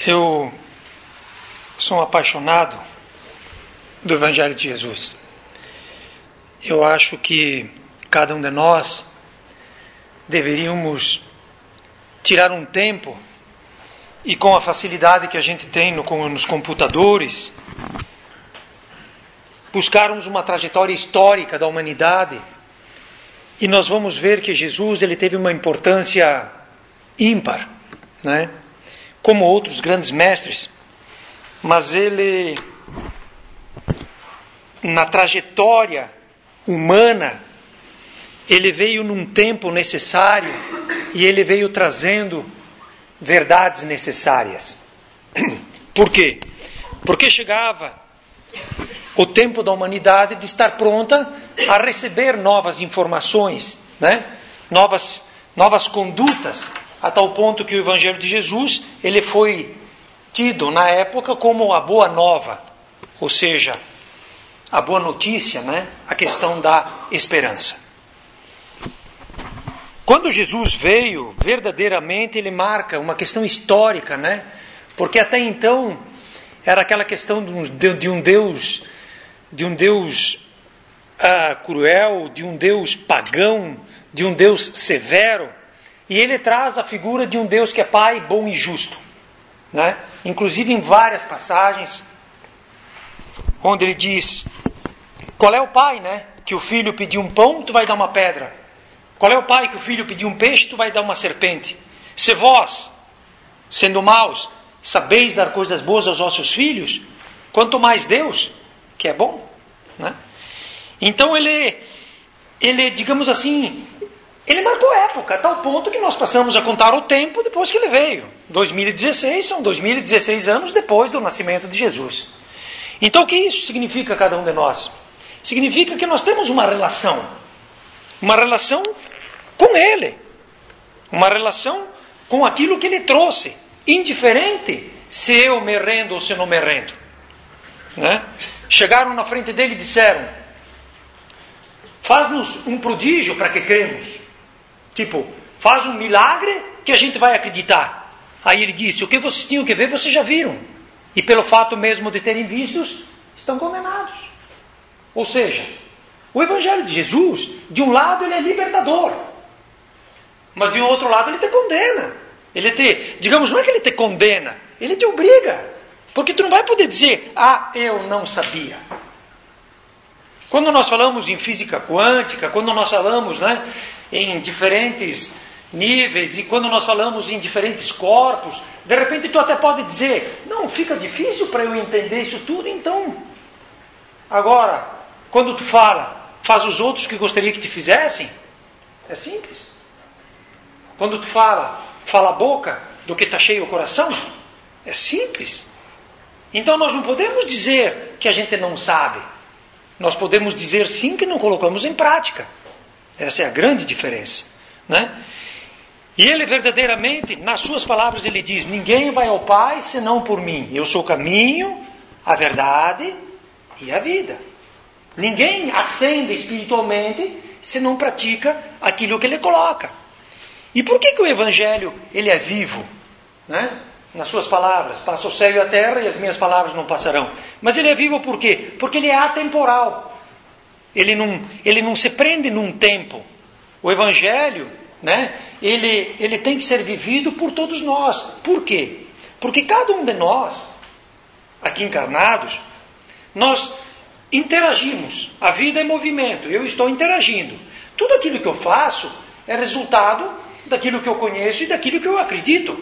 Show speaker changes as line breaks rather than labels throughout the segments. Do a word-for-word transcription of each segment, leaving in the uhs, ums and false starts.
Eu sou um apaixonado do Evangelho de Jesus. Eu acho que cada um de nós deveríamos tirar um tempo e, com a facilidade que a gente tem no, nos computadores, buscarmos uma trajetória histórica da humanidade, e nós vamos ver que Jesus ele teve uma importância ímpar, né? Como outros grandes mestres, mas ele, na trajetória humana, ele veio num tempo necessário e ele veio trazendo verdades necessárias. Por quê? Porque chegava o tempo da humanidade de estar pronta a receber novas informações, né? novas, novas condutas, a tal ponto que o Evangelho de Jesus ele foi tido na época como a boa nova, ou seja, a boa notícia, né? A questão da esperança. Quando Jesus veio, verdadeiramente ele marca uma questão histórica, né? Porque até então era aquela questão de um, de um Deus, de um Deus ah, cruel, de um Deus pagão, de um Deus severo, e ele traz a figura de um Deus que é Pai, bom e justo, né? Inclusive em várias passagens, onde ele diz: qual é o pai, né? Que o filho pediu um pão, tu vai dar uma pedra. Qual é o pai que o filho pediu um peixe, tu vai dar uma serpente. Se vós, sendo maus, sabeis dar coisas boas aos vossos filhos, quanto mais Deus, que é bom, né? Então ele, ele, digamos assim, ele marcou época, a tal ponto que nós passamos a contar o tempo depois que ele veio. dois mil e dezesseis, são dois mil e dezesseis anos depois do nascimento de Jesus. Então o que isso significa a cada um de nós? Significa que nós temos uma relação, uma relação com Ele, uma relação com aquilo que Ele trouxe, indiferente se eu me rendo ou se não me rendo, né? Chegaram na frente dele e disseram: faz-nos um prodígio para que cremos, tipo, faz um milagre que a gente vai acreditar. Aí ele disse: o que vocês tinham que ver, vocês já viram, e pelo fato mesmo de terem vistos, estão condenados. Ou seja, o Evangelho de Jesus, de um lado ele é libertador, mas de um outro lado ele te condena. Ele te, digamos, não é que ele te condena, ele te obriga, porque tu não vai poder dizer: ah, eu não sabia. Quando nós falamos em física quântica, quando nós falamos, né, em diferentes níveis, e quando nós falamos em diferentes corpos, de repente tu até pode dizer: não, fica difícil para eu entender isso tudo, então. Agora, quando tu fala, faz os outros que gostaria que te fizessem, é simples. Quando tu fala, fala a boca do que está cheio o coração, é simples. Então nós não podemos dizer que a gente não sabe. Nós podemos dizer sim que não colocamos em prática. Essa é a grande diferença, né? E ele verdadeiramente, nas suas palavras, ele diz: ninguém vai ao Pai senão por mim. Eu sou o caminho, a verdade e a vida. Ninguém ascende espiritualmente se não pratica aquilo que ele coloca. E por que que o Evangelho ele é vivo, né? Nas suas palavras: passa o céu e a terra e as minhas palavras não passarão. Mas ele é vivo por quê? Porque ele é atemporal. Ele não, ele não se prende num tempo. O Evangelho, né, ele, ele tem que ser vivido por todos nós. Por quê? Porque cada um de nós, aqui encarnados, nós interagimos. A vida é movimento. Eu estou interagindo. Tudo aquilo que eu faço é resultado daquilo que eu conheço e daquilo que eu acredito.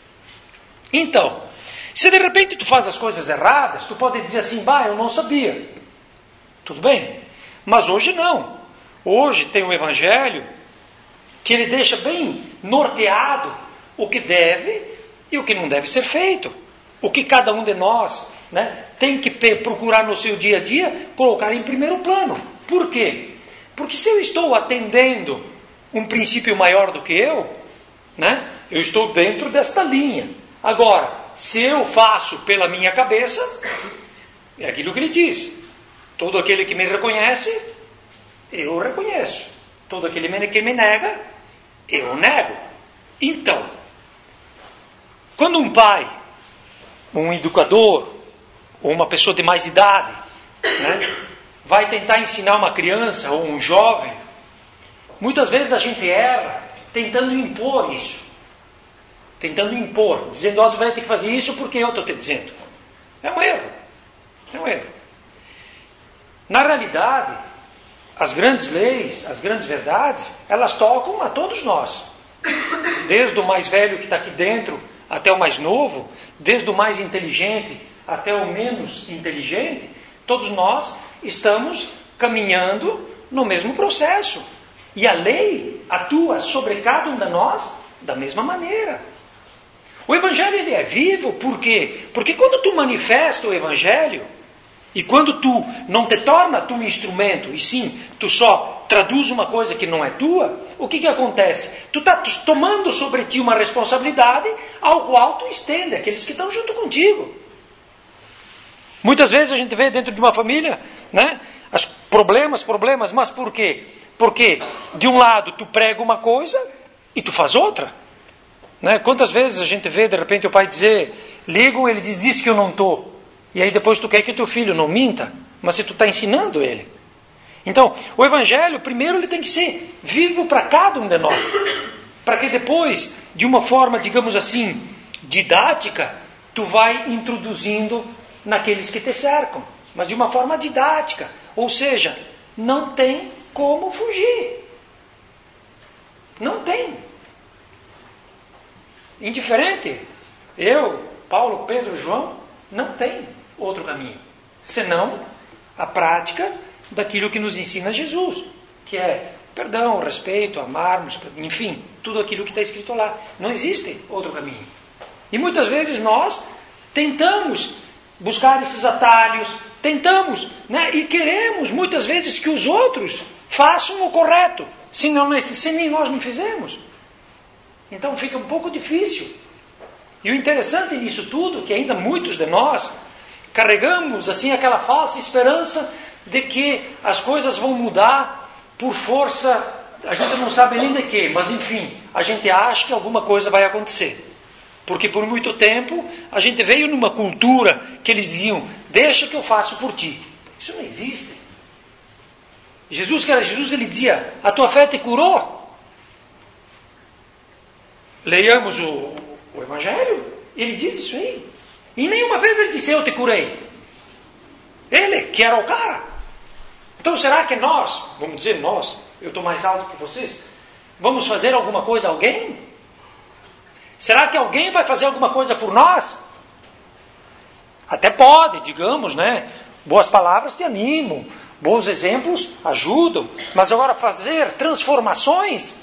Então, se de repente tu faz as coisas erradas, tu pode dizer assim: bah, eu não sabia. Tudo bem. Mas hoje não. Hoje tem um Evangelho que ele deixa bem norteado o que deve e o que não deve ser feito. O que cada um de nós, né, tem que procurar no seu dia a dia colocar em primeiro plano. Por quê? Porque se eu estou atendendo um princípio maior do que eu, né, eu estou dentro desta linha. Agora, se eu faço pela minha cabeça, é aquilo que ele diz: todo aquele que me reconhece, eu reconheço. Todo aquele que me nega, eu nego. Então, quando um pai um educador, ou uma pessoa de mais idade, né, vai tentar ensinar uma criança ou um jovem, muitas vezes a gente erra tentando impor isso. Tentando impor, dizendo, ó, oh, tu vai ter que fazer isso porque eu estou te dizendo. É um erro. É um erro. Na realidade, as grandes leis, as grandes verdades, elas tocam a todos nós. Desde o mais velho que está aqui dentro até o mais novo, desde o mais inteligente até o menos inteligente, todos nós estamos caminhando no mesmo processo. E a lei atua sobre cada um de nós da mesma maneira. O Evangelho ele é vivo, por quê? Porque quando tu manifesta o Evangelho, e quando tu não te torna tu um instrumento, e sim, tu só traduz uma coisa que não é tua, o que que acontece? Tu está tomando sobre ti uma responsabilidade ao qual tu estende aqueles que estão junto contigo. Muitas vezes a gente vê dentro de uma família, né, as problemas, problemas, mas por quê? Porque de um lado tu prega uma coisa e tu faz outra. Né? Quantas vezes a gente vê de repente o pai dizer, ligam, ele diz, diz que eu não estou. E aí depois tu quer que teu filho não minta, mas se tu está ensinando ele. Então, o Evangelho, primeiro ele tem que ser vivo para cada um de nós. Para que depois, de uma forma, digamos assim, didática, tu vai introduzindo naqueles que te cercam. Mas de uma forma didática. Ou seja, não tem como fugir. Não tem. Indiferente. Eu, Paulo, Pedro, João, não tem outro caminho. Senão a prática daquilo que nos ensina Jesus. Que é perdão, respeito, amarmos, enfim, tudo aquilo que está escrito lá. Não existe outro caminho. E muitas vezes nós tentamos buscar esses atalhos, tentamos, né, e queremos muitas vezes que os outros façam o correto, se, não, se nem nós não fizemos. Então fica um pouco difícil. E o interessante nisso tudo, que ainda muitos de nós carregamos assim aquela falsa esperança de que as coisas vão mudar por força, a gente não sabe nem de quê, mas enfim, a gente acha que alguma coisa vai acontecer. Porque por muito tempo a gente veio numa cultura que eles diziam, deixa que eu faço por ti. Isso não existe. Jesus, que era Jesus, ele dizia, a tua fé te curou. Leiamos o, o Evangelho, ele diz isso aí. E nenhuma vez ele disse, eu te curei. Ele, que era o cara. Então será que nós, vamos dizer nós, eu estou mais alto que vocês, vamos fazer alguma coisa a alguém? Será que alguém vai fazer alguma coisa por nós? Até pode, digamos, né? Boas palavras te animam, bons exemplos ajudam, mas agora fazer transformações,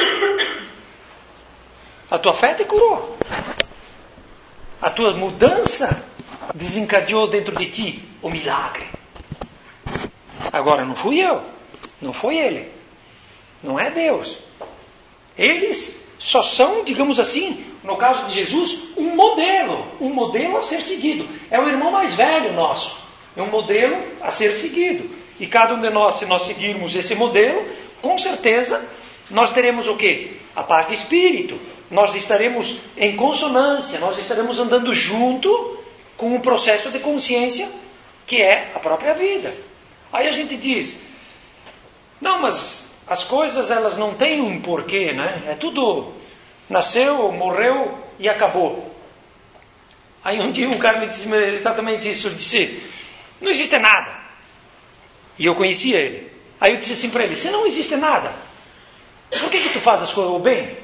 a tua fé te curou. A tua mudança desencadeou dentro de ti o milagre. Agora não fui eu, não foi ele, não é Deus. Eles só são, digamos assim, no caso de Jesus, um modelo, um modelo a ser seguido. É o irmão mais velho nosso, é um modelo a ser seguido. E cada um de nós, se nós seguirmos esse modelo, com certeza nós teremos o quê? A paz de espírito. Nós estaremos em consonância, nós estaremos andando junto com um processo de consciência que é a própria vida. Aí a gente diz, não, mas as coisas elas não têm um porquê, né? É tudo, nasceu, morreu e acabou. Aí um dia um cara me disse exatamente isso, ele disse, não existe nada. E eu conhecia ele. Aí eu disse assim para ele, se não existe nada, por que que tu faz as coisas bem?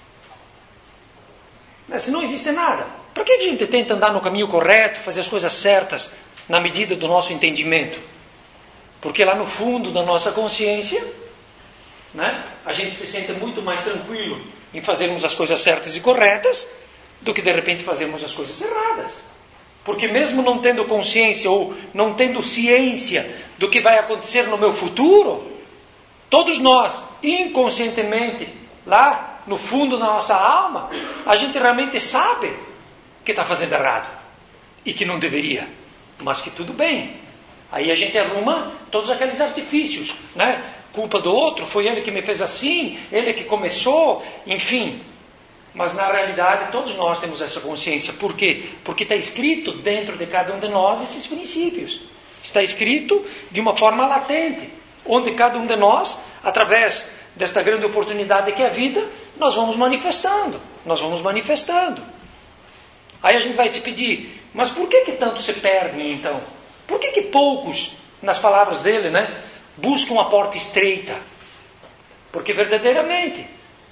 Se não existe nada, por que a gente tenta andar no caminho correto, fazer as coisas certas, na medida do nosso entendimento? Porque lá no fundo da nossa consciência, né, a gente se sente muito mais tranquilo em fazermos as coisas certas e corretas, do que de repente fazermos as coisas erradas. Porque mesmo não tendo consciência, ou não tendo ciência do que vai acontecer no meu futuro, todos nós, inconscientemente, lá no fundo da nossa alma, a gente realmente sabe que está fazendo errado e que não deveria, mas que tudo bem. Aí a gente arruma todos aqueles artifícios, né? Culpa do outro, foi ele que me fez assim, ele que começou, enfim. Mas na realidade todos nós temos essa consciência. Por quê? Porque está escrito dentro de cada um de nós esses princípios. Está escrito de uma forma latente, onde cada um de nós, através desta grande oportunidade que é a vida, nós vamos manifestando, nós vamos manifestando. Aí a gente vai se pedir, mas por que que tanto se perdem então? Por que que poucos, nas palavras dele, né, buscam a porta estreita? Porque verdadeiramente,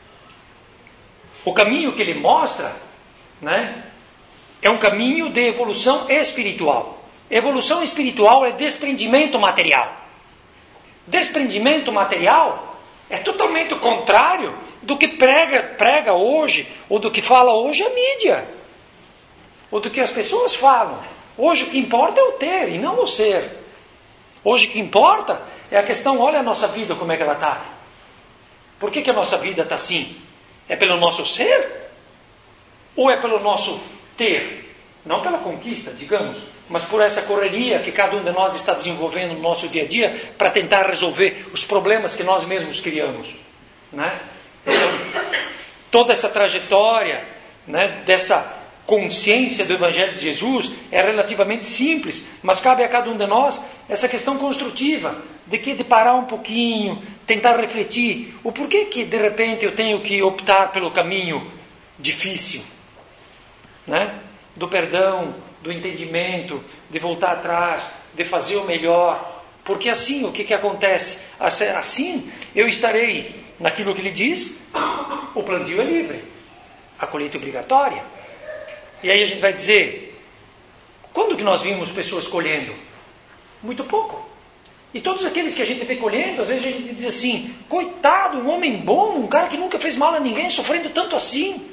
o caminho que ele mostra, né, é um caminho de evolução espiritual. Evolução espiritual é desprendimento material. Desprendimento material é totalmente o contrário do que prega, prega hoje, ou do que fala hoje a mídia, ou do que as pessoas falam. Hoje o que importa é o ter e não o ser. Hoje o que importa é a questão, olha a nossa vida como é que ela está. Por que que a nossa vida está assim? É pelo nosso ser? Ou é pelo nosso ter? Não pela conquista, digamos, mas por essa correria que cada um de nós está desenvolvendo no nosso dia a dia para tentar resolver os problemas que nós mesmos criamos, né? Então, toda essa trajetória, né, dessa consciência do Evangelho de Jesus é relativamente simples, mas cabe a cada um de nós essa questão construtiva, de que de parar um pouquinho, tentar refletir, o porquê que de repente eu tenho que optar pelo caminho difícil, né? Do perdão, do entendimento, de voltar atrás, de fazer o melhor, porque assim, o que que acontece? Assim eu estarei naquilo que ele diz, o plantio é livre, a colheita é obrigatória. E aí a gente vai dizer, quando que nós vimos pessoas colhendo? Muito pouco. E todos aqueles que a gente vê colhendo, às vezes a gente diz assim, coitado, um homem bom, um cara que nunca fez mal a ninguém, sofrendo tanto assim.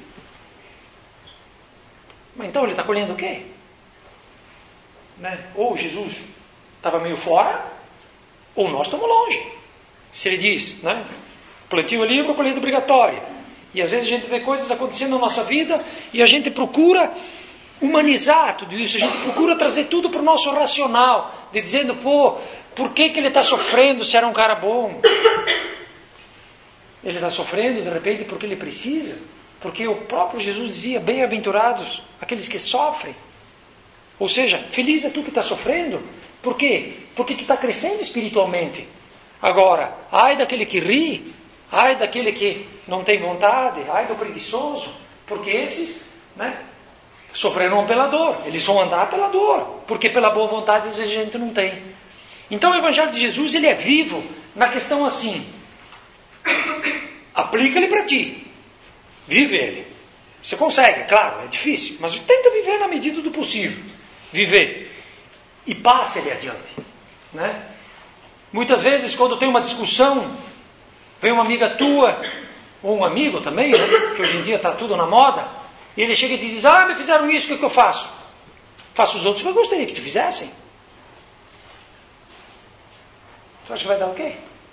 Mas então ele está colhendo o quê? Né? Ou Jesus estava meio fora, ou nós estamos longe. Se ele diz, né, plantio é livre, colheita obrigatória. E às vezes a gente vê coisas acontecendo na nossa vida e a gente procura humanizar tudo isso, a gente procura trazer tudo para o nosso racional, de dizendo, pô, por que que ele está sofrendo se era um cara bom? Ele está sofrendo de repente porque ele precisa, porque o próprio Jesus dizia, bem-aventurados aqueles que sofrem. Ou seja, feliz é tu que está sofrendo. Por quê? Porque tu está crescendo espiritualmente. Agora, ai daquele que ri, ai daquele que não tem vontade, ai do preguiçoso, porque esses, né, sofrerão pela dor, eles vão andar pela dor, porque pela boa vontade às vezes a gente não tem. Então o Evangelho de Jesus, ele é vivo na questão assim, aplica ele para ti, vive ele. Você consegue, é claro, é difícil, mas tenta viver na medida do possível, viver, e passa ele adiante, né? Muitas vezes quando tem uma discussão, vem uma amiga tua, ou um amigo também, né, que hoje em dia está tudo na moda, e ele chega e te diz, ah, me fizeram isso, o que, que eu faço? Faço os outros que eu gostaria que te fizessem. Você acha que vai dar o quê?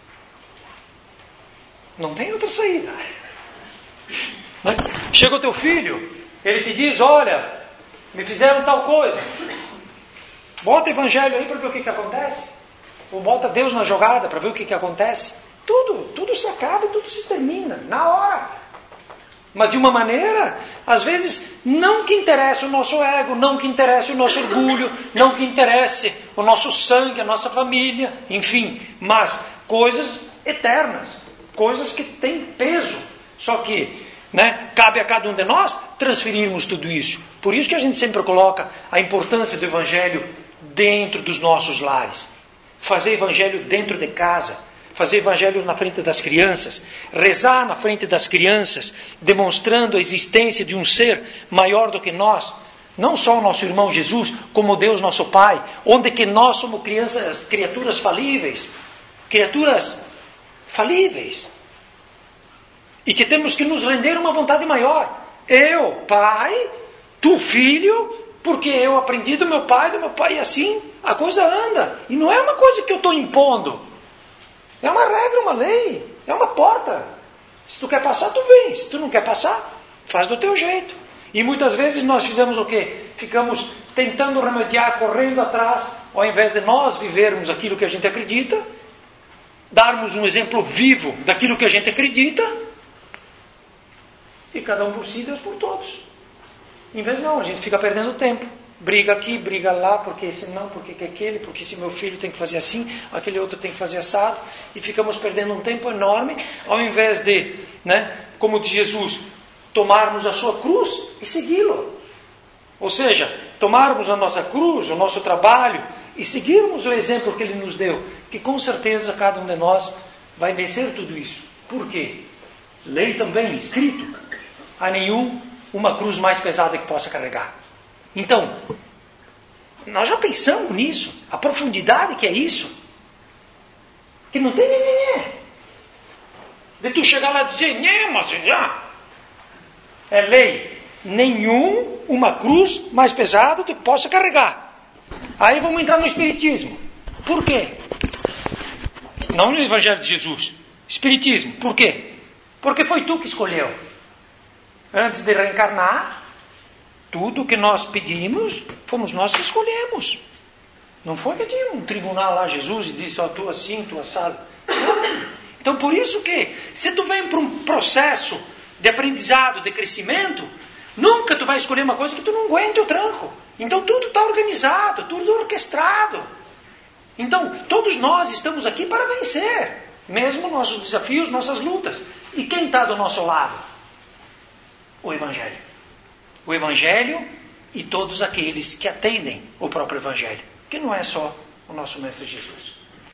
Não tem outra saída. Né? Chega o teu filho, ele te diz, olha, me fizeram tal coisa. Bota o Evangelho aí para ver o que, que acontece. Ou bota Deus na jogada para ver o que, que acontece. Tudo, tudo se acaba e tudo se termina, na hora. Mas de uma maneira, às vezes, não que interesse o nosso ego, não que interesse o nosso orgulho, não que interesse o nosso sangue, a nossa família, enfim, mas coisas eternas, coisas que têm peso. Só que, né, cabe a cada um de nós transferirmos tudo isso. Por isso que a gente sempre coloca a importância do Evangelho dentro dos nossos lares. Fazer Evangelho dentro de casa. Fazer Evangelho na frente das crianças. Rezar na frente das crianças, demonstrando a existência de um ser maior do que nós. Não só o nosso irmão Jesus, como Deus nosso Pai. Onde que nós somos crianças, criaturas falíveis. Criaturas falíveis. E que temos que nos render a uma vontade maior. Eu, pai, tu, filho, porque eu aprendi do meu pai, do meu pai, e assim a coisa anda. E não é uma coisa que eu estou impondo. É uma regra, uma lei, é uma porta. Se tu quer passar, tu vem. Se tu não quer passar, faz do teu jeito. E muitas vezes nós fizemos o quê? Ficamos tentando remediar, correndo atrás, ao invés de nós vivermos aquilo que a gente acredita, darmos um exemplo vivo daquilo que a gente acredita, E cada um por si, Deus por todos. Em vez não, a gente fica perdendo tempo. Briga aqui, briga lá, porque esse não, porque que aquele, porque esse meu filho tem que fazer assim, aquele outro tem que fazer assado. E ficamos perdendo um tempo enorme, ao invés de, né, como diz Jesus, tomarmos a sua cruz e segui-lo. Ou seja, tomarmos a nossa cruz, o nosso trabalho, e seguirmos o exemplo que Ele nos deu, que com certeza cada um de nós vai vencer tudo isso. Por quê? Lei também, escrito, há nenhum uma cruz mais pesada que possa carregar. Então, nós já pensamos nisso, a profundidade que é isso, que não tem nem de tu chegar lá e dizer, né, mas já é lei, nenhum uma cruz mais pesada que possa carregar. Aí vamos entrar no Espiritismo. Por quê? Não no Evangelho de Jesus. Espiritismo, por quê? Porque foi tu que escolheu. Antes de reencarnar, tudo que nós pedimos, fomos nós que escolhemos. Não foi que tinha um tribunal lá, Jesus, e disse, ó, tu assim, tu assado. Então, por isso que, se tu vem para um processo de aprendizado, de crescimento, nunca tu vai escolher uma coisa que tu não aguente o tranco. Então, tudo está organizado, tudo orquestrado. Então, todos nós estamos aqui para vencer, mesmo nossos desafios, nossas lutas. E quem está do nosso lado? O Evangelho. O Evangelho e todos aqueles que atendem o próprio Evangelho, que não é só o nosso Mestre Jesus.